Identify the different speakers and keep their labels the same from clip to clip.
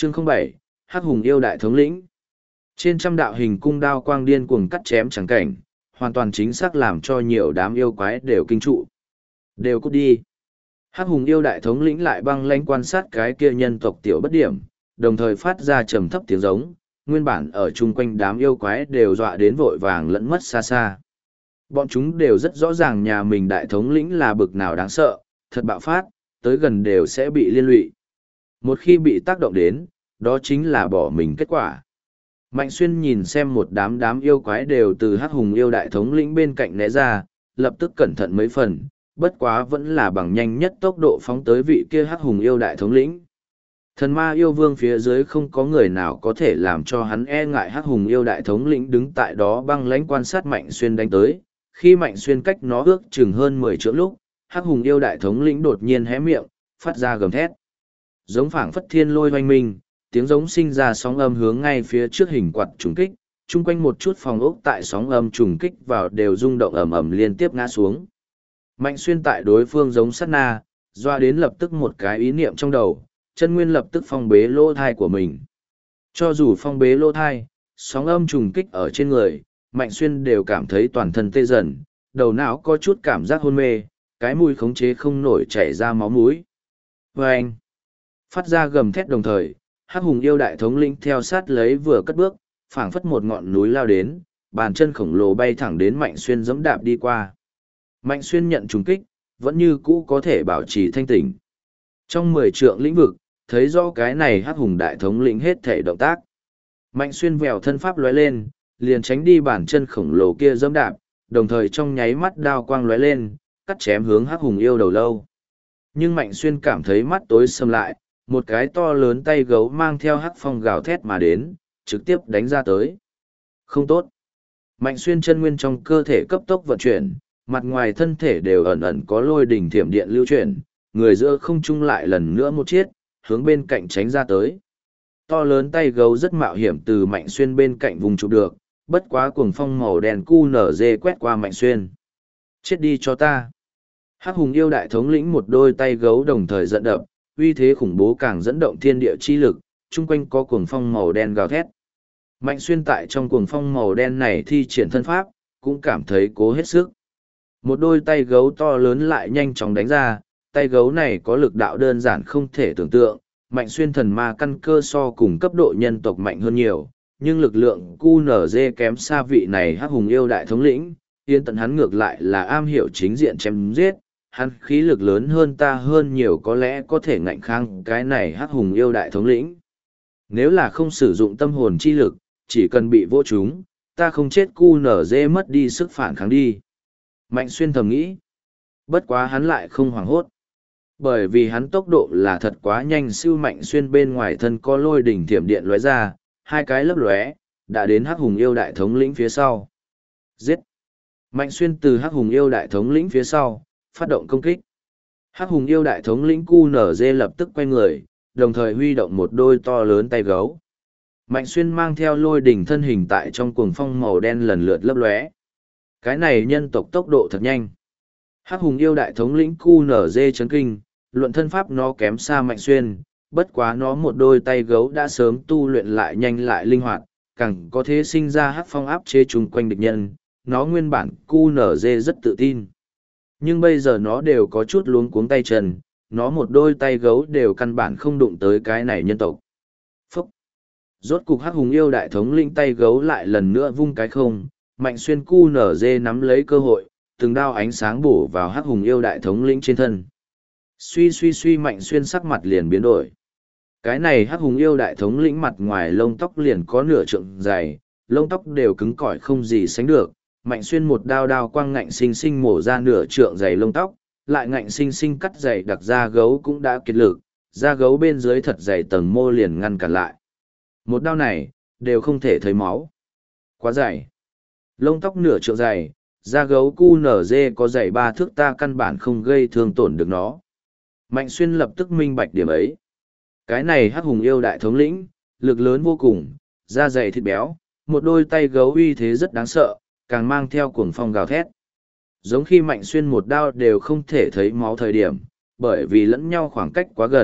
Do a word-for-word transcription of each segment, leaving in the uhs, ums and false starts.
Speaker 1: Chương không bảy, Hắc Hùng yêu đại thống lĩnh. Trên trăm đạo hình cung đao quang điên cuồng cắt chém chẳng cảnh, hoàn toàn chính xác làm cho nhiều đám yêu quái đều kinh trụ. Đều cút đi. Hắc Hùng yêu đại thống lĩnh lại băng lãnh quan sát cái kia nhân tộc tiểu bất điểm, đồng thời phát ra trầm thấp tiếng giống, nguyên bản ở chung quanh đám yêu quái đều dọa đến vội vàng lẫn mất xa xa. Bọn chúng đều rất rõ ràng nhà mình đại thống lĩnh là bực nào đáng sợ, thật bạo phát, tới gần đều sẽ bị liên lụy. Một khi bị tác động đến, đó chính là bỏ mình kết quả. Mạnh Xuyên nhìn xem một đám đám yêu quái đều từ Hắc Hùng yêu đại thống lĩnh bên cạnh né ra, lập tức cẩn thận mấy phần, bất quá vẫn là bằng nhanh nhất tốc độ phóng tới vị kia Hắc Hùng yêu đại thống lĩnh. Thần ma yêu vương phía dưới không có người nào có thể làm cho hắn e ngại. Hắc Hùng yêu đại thống lĩnh đứng tại đó băng lãnh quan sát Mạnh Xuyên đánh tới, khi Mạnh Xuyên cách nó ước chừng hơn mười trượng lúc, Hắc Hùng yêu đại thống lĩnh đột nhiên hé miệng, phát ra gầm thét. Giống phảng phất thiên lôi oanh minh, tiếng giống sinh ra sóng âm hướng ngay phía trước hình quạt trùng kích, chung quanh một chút phòng ốc tại sóng âm trùng kích vào đều rung động ầm ầm liên tiếp ngã xuống. Mạnh Xuyên tại đối phương giống sát na, doa đến lập tức một cái ý niệm trong đầu, chân nguyên lập tức phong bế lỗ thai của mình. Cho dù phong bế lỗ thai, sóng âm trùng kích ở trên người, Mạnh Xuyên đều cảm thấy toàn thân tê dần, đầu não có chút cảm giác hôn mê, cái mũi khống chế không nổi chảy ra máu mũi. Và anh, phát ra gầm thét đồng thời, Hắc Hùng yêu đại thống lĩnh theo sát lấy vừa cất bước, phảng phất một ngọn núi lao đến, bàn chân khổng lồ bay thẳng đến Mạnh Xuyên giẫm đạp đi qua. Mạnh Xuyên nhận trùng kích, vẫn như cũ có thể bảo trì thanh tỉnh. Trong mười trượng lĩnh vực, thấy rõ cái này Hắc Hùng đại thống lĩnh hết thể động tác. Mạnh Xuyên vèo thân pháp lóe lên, liền tránh đi bàn chân khổng lồ kia giẫm đạp, đồng thời trong nháy mắt đao quang lóe lên, cắt chém hướng Hắc Hùng yêu đầu lâu. Nhưng Mạnh Xuyên cảm thấy mắt tối sầm lại, một cái to lớn tay gấu mang theo hắc phong gào thét mà đến, trực tiếp đánh ra tới. Không tốt. Mạnh Xuyên chân nguyên trong cơ thể cấp tốc vận chuyển, mặt ngoài thân thể đều ẩn ẩn có lôi đỉnh thiểm điện lưu chuyển, người giữa không trung lại lần nữa một chiết, hướng bên cạnh tránh ra tới. To lớn tay gấu rất mạo hiểm từ Mạnh Xuyên bên cạnh vùng chụp được, bất quá cuồng phong màu đen cu nở dê quét qua Mạnh Xuyên. Chết đi cho ta. Hắc Hùng yêu đại thống lĩnh một đôi tay gấu đồng thời giận đập, uy thế khủng bố càng dẫn động thiên địa chi lực, chung quanh có cuồng phong màu đen gào thét. Mạnh Xuyên tại trong cuồng phong màu đen này thi triển thân pháp, cũng cảm thấy cố hết sức. Một đôi tay gấu to lớn lại nhanh chóng đánh ra, tay gấu này có lực đạo đơn giản không thể tưởng tượng, Mạnh Xuyên thần ma căn cơ so cùng cấp độ nhân tộc mạnh hơn nhiều, nhưng lực lượng cu nở dê kém xa vị này Hắc Hùng yêu đại thống lĩnh, yên tận hắn ngược lại là am hiểu chính diện chém giết, hắn khí lực lớn hơn ta hơn nhiều có lẽ có thể ngạnh kháng cái này Hắc Hùng yêu đại thống lĩnh. Nếu là không sử dụng tâm hồn chi lực, chỉ cần bị vô chúng, ta không chết cu nở dê mất đi sức phản kháng đi. Mạnh Xuyên thầm nghĩ. Bất quá hắn lại không hoảng hốt. Bởi vì hắn tốc độ là thật quá nhanh, siêu Mạnh Xuyên bên ngoài thân có lôi đỉnh thiểm điện lóe ra, hai cái lấp lóe, đã đến Hắc Hùng yêu đại thống lĩnh phía sau. Giết! Mạnh Xuyên từ Hắc Hùng yêu đại thống lĩnh phía sau, phát động công kích. Hắc Hùng yêu đại thống lĩnh cu nở dê lập tức quay người, đồng thời huy động một đôi to lớn tay gấu. Mạnh Xuyên mang theo lôi đỉnh thân hình tại trong cuồng phong màu đen lần lượt lấp lóe. Cái này nhân tộc tốc độ thật nhanh. Hắc Hùng yêu đại thống lĩnh cu nở dê chấn kinh, luận thân pháp nó kém xa Mạnh Xuyên, bất quá nó một đôi tay gấu đã sớm tu luyện lại nhanh lại linh hoạt, càng có thể sinh ra hắc phong áp chế chung quanh địch nhân, nó nguyên bản cu nở dê rất tự tin. Nhưng bây giờ nó đều có chút luống cuống tay chân, nó một đôi tay gấu đều căn bản không đụng tới cái này nhân tộc. Phúc! Rốt cục Hắc Hùng yêu đại thống lĩnh tay gấu lại lần nữa vung cái không, Mạnh Xuyên cu nở dê nắm lấy cơ hội, từng đao ánh sáng bổ vào Hắc Hùng yêu đại thống lĩnh trên thân. Suy suy suy Mạnh Xuyên sắc mặt liền biến đổi. Cái này Hắc Hùng yêu đại thống lĩnh mặt ngoài lông tóc liền có nửa trượng dày, lông tóc đều cứng cỏi không gì sánh được. Mạnh Xuyên một đao đao quang ngạnh sinh sinh mổ ra nửa trượng dày lông tóc, lại ngạnh sinh sinh cắt dày đặc da gấu cũng đã kiệt lực, da gấu bên dưới thật dày tầng mô liền ngăn cản lại. Một đao này, đều không thể thấy máu. Quá dày. Lông tóc nửa trượng dày, da gấu cu nở dê có dày ba thước ta căn bản không gây thương tổn được nó. Mạnh Xuyên lập tức minh bạch điểm ấy. Cái này Hắc Hùng yêu đại thống lĩnh, lực lớn vô cùng, da dày thịt béo, một đôi tay gấu uy thế rất đáng sợ, càng mang theo cuồng phong gào thét. Giống khi Mạnh Xuyên một đao đều không thể thấy máu thời điểm, bởi vì lẫn nhau khoảng cách quá gần,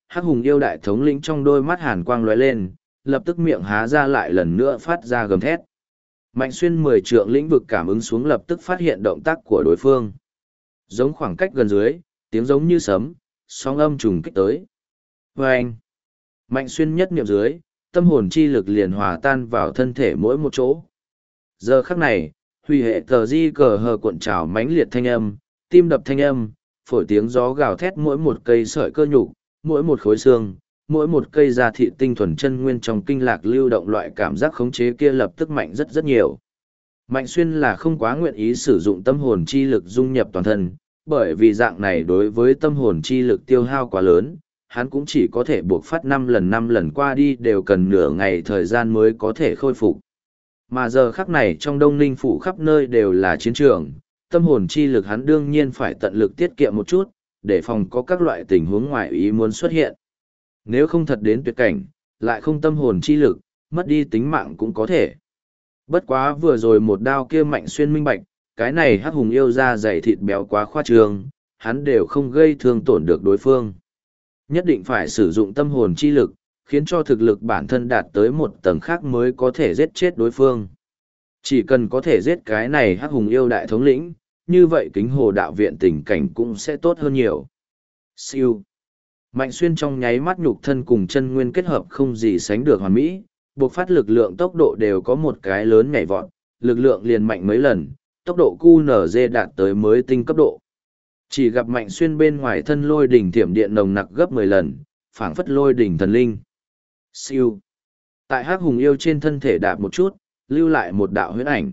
Speaker 1: Hắc hùng yêu đại thống lĩnh trong đôi mắt hàn quang lóe lên, lập tức miệng há ra lại lần nữa phát ra gầm thét. Mạnh xuyên mười trượng lĩnh vực cảm ứng xuống lập tức phát hiện động tác của đối phương. Giống khoảng cách gần dưới, tiếng giống như sấm, sóng âm trùng kích tới. Và anh, Mạnh xuyên nhất niệm dưới, tâm hồn chi lực liền hòa tan vào thân thể mỗi một chỗ. Giờ khắc này, huy hệ tờ di cờ hờ cuộn trào mãnh liệt thanh âm, tim đập thanh âm, phổi tiếng gió gào thét mỗi một cây sợi cơ nhục, mỗi một khối xương, mỗi một cây da thịt tinh thuần chân nguyên trong kinh lạc lưu động, loại cảm giác khống chế kia lập tức mạnh rất rất nhiều. Mạnh xuyên là không quá nguyện ý sử dụng tâm hồn chi lực dung nhập toàn thân, bởi vì dạng này đối với tâm hồn chi lực tiêu hao quá lớn, hắn cũng chỉ có thể buộc phát năm lần năm lần qua đi đều cần nửa ngày thời gian mới có thể khôi phục. Mà giờ khắc này trong Đông Ninh phủ khắp nơi đều là chiến trường, tâm hồn chi lực hắn đương nhiên phải tận lực tiết kiệm một chút, để phòng có các loại tình huống ngoại ý muốn xuất hiện. Nếu không thật đến tuyệt cảnh, lại không tâm hồn chi lực, mất đi tính mạng cũng có thể. Bất quá vừa rồi một đao kia Mạnh xuyên minh bạch, cái này hắc hùng yêu ra dày thịt béo quá khoa trương, hắn đều không gây thương tổn được đối phương. Nhất định phải sử dụng tâm hồn chi lực, khiến cho thực lực bản thân đạt tới một tầng khác mới có thể giết chết đối phương. Chỉ cần có thể giết cái này hắc hùng yêu đại thống lĩnh, như vậy kính hồ đạo viện tình cảnh cũng sẽ tốt hơn nhiều. Siêu. Mạnh xuyên trong nháy mắt nhục thân cùng chân nguyên kết hợp không gì sánh được hoàn mỹ, buộc phát lực lượng tốc độ đều có một cái lớn nhảy vọt, lực lượng liền mạnh mấy lần, tốc độ quy en giê đạt tới mới tinh cấp độ. Chỉ gặp Mạnh xuyên bên ngoài thân lôi đỉnh thiểm điện nồng nặc gấp mười lần, phảng phất lôi đỉnh thần linh. Siêu. Tại hắc hùng yêu trên thân thể đạp một chút, lưu lại một đạo huyết ảnh.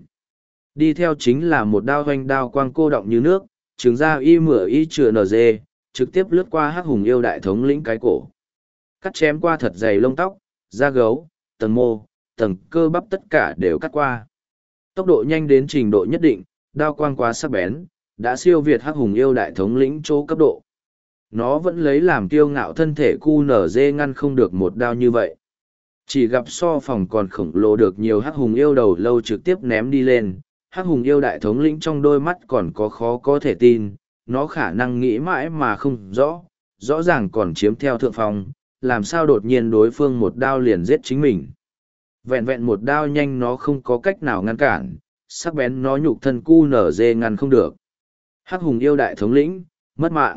Speaker 1: Đi theo chính là một đao hoanh đao quang cô động như nước, trứng ra y mửa y chừa en giê, trực tiếp lướt qua hắc hùng yêu đại thống lĩnh cái cổ. Cắt chém qua thật dày lông tóc, da gấu, tầng mô, tầng cơ bắp tất cả đều cắt qua. Tốc độ nhanh đến trình độ nhất định, đao quang quá sắc bén, đã siêu việt hắc hùng yêu đại thống lĩnh chỗ cấp độ. Nó vẫn lấy làm kiêu ngạo thân thể quy en giê ngăn không được một đao như vậy. Chỉ gặp so phòng còn khổng lồ được nhiều hắc hùng yêu đầu lâu trực tiếp ném đi lên, hắc hùng yêu đại thống lĩnh trong đôi mắt còn có khó có thể tin, nó khả năng nghĩ mãi mà không rõ, rõ ràng còn chiếm theo thượng phong, làm sao đột nhiên đối phương một đao liền giết chính mình. Vẹn vẹn một đao nhanh nó không có cách nào ngăn cản, sắc bén nó nhục thân quy en giê ngăn không được. Hắc hùng yêu đại thống lĩnh, mất mạng.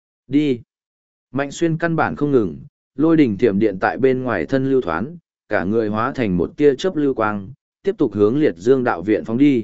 Speaker 1: Đi. Mạnh xuyên căn bản không ngừng, lôi đỉnh thiểm điện tại bên ngoài thân lưu thoán, cả người hóa thành một tia chớp lưu quang, tiếp tục hướng liệt dương đạo viện phóng đi.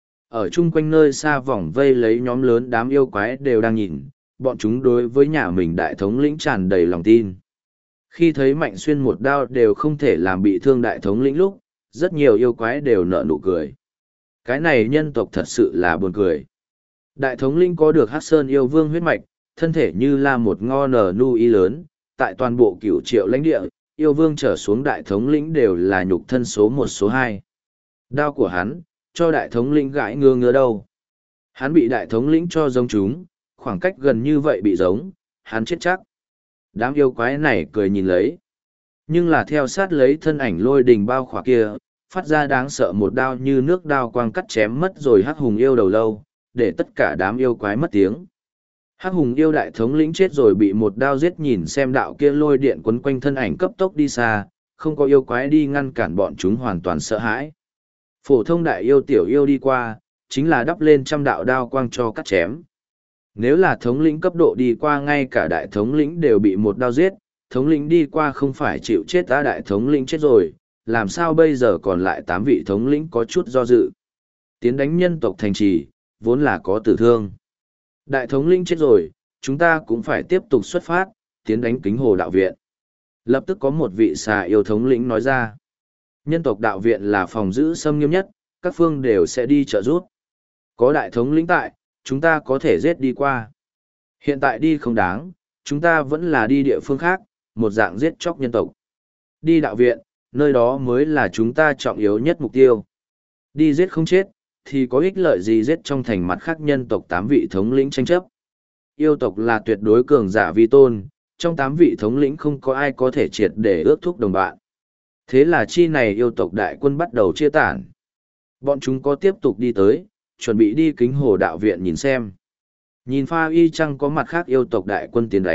Speaker 1: Ở chung quanh nơi xa vòng vây lấy nhóm lớn đám yêu quái đều đang nhìn, bọn chúng đối với nhà mình đại thống lĩnh tràn đầy lòng tin. Khi thấy Mạnh xuyên một đao đều không thể làm bị thương đại thống lĩnh lúc, rất nhiều yêu quái đều nở nụ cười. Cái này nhân tộc thật sự là buồn cười. Đại thống lĩnh có được Hắc Sơn yêu vương huyết mạch, thân thể như là một ngo nở nu y lớn, tại toàn bộ cửu triệu lãnh địa, yêu vương trở xuống đại thống lĩnh đều là nhục thân số một số hai. Đao của hắn, cho đại thống lĩnh gãi ngứa ngứa đâu. Hắn bị đại thống lĩnh cho giống chúng, khoảng cách gần như vậy bị giống, hắn chết chắc. Đám yêu quái này cười nhìn lấy. Nhưng là theo sát lấy thân ảnh lôi đình bao khỏa kia, phát ra đáng sợ một đao như nước đao quang cắt chém mất rồi hắc hùng yêu đầu lâu, để tất cả đám yêu quái mất tiếng. Hắc hùng yêu đại thống lĩnh chết rồi bị một đao giết, nhìn xem đạo kia lôi điện quấn quanh thân ảnh cấp tốc đi xa, không có yêu quái đi ngăn cản bọn chúng hoàn toàn sợ hãi. Phổ thông đại yêu tiểu yêu đi qua, chính là đắp lên trăm đạo đao quang cho cắt chém. Nếu là thống lĩnh cấp độ đi qua ngay cả đại thống lĩnh đều bị một đao giết, thống lĩnh đi qua không phải chịu chết ta đại thống lĩnh chết rồi, làm sao bây giờ còn lại tám vị thống lĩnh có chút do dự. Tiến đánh nhân tộc thành trì, vốn là có tử thương. Đại thống lĩnh chết rồi, chúng ta cũng phải tiếp tục xuất phát, tiến đánh kính hồ đạo viện. Lập tức có một vị xà yêu thống lĩnh nói ra. Nhân tộc đạo viện là phòng giữ xâm nghiêm nhất, các phương đều sẽ đi trợ giúp. Có đại thống lĩnh tại, chúng ta có thể giết đi qua. Hiện tại đi không đáng, chúng ta vẫn là đi địa phương khác, một dạng giết chóc nhân tộc. Đi đạo viện, nơi đó mới là chúng ta trọng yếu nhất mục tiêu. Đi giết không chết, thì có ích lợi gì giết trong thành mặt khác nhân tộc tám vị thống lĩnh tranh chấp. Yêu tộc là tuyệt đối cường giả vi tôn, trong tám vị thống lĩnh không có ai có thể triệt để ước thúc đồng bạn. Thế là chi này yêu tộc đại quân bắt đầu chia tản. Bọn chúng có tiếp tục đi tới, chuẩn bị đi kính hồ đạo viện nhìn xem. Nhìn pha y chăng có mặt khác yêu tộc đại quân tiến đánh,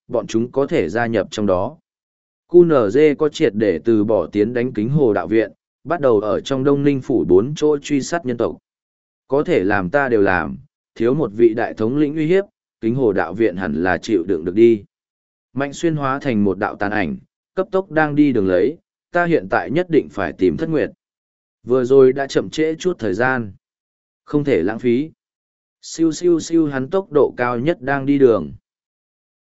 Speaker 1: bọn chúng có thể gia nhập trong đó. quy en giê có triệt để từ bỏ tiến đánh Kính Hồ Đạo Viện, bắt đầu ở trong Đông Ninh phủ bốn chỗ truy sát nhân tộc. Có thể làm ta đều làm, thiếu một vị đại thống lĩnh uy hiếp, Kính Hồ Đạo Viện hẳn là chịu đựng được đi. Mạnh Xuyên hóa thành một đạo tàn ảnh, cấp tốc đang đi đường lấy, ta hiện tại nhất định phải tìm Thất Nguyệt. Vừa rồi đã chậm trễ chút thời gian. Không thể lãng phí. Siêu siêu siêu hắn tốc độ cao nhất đang đi đường.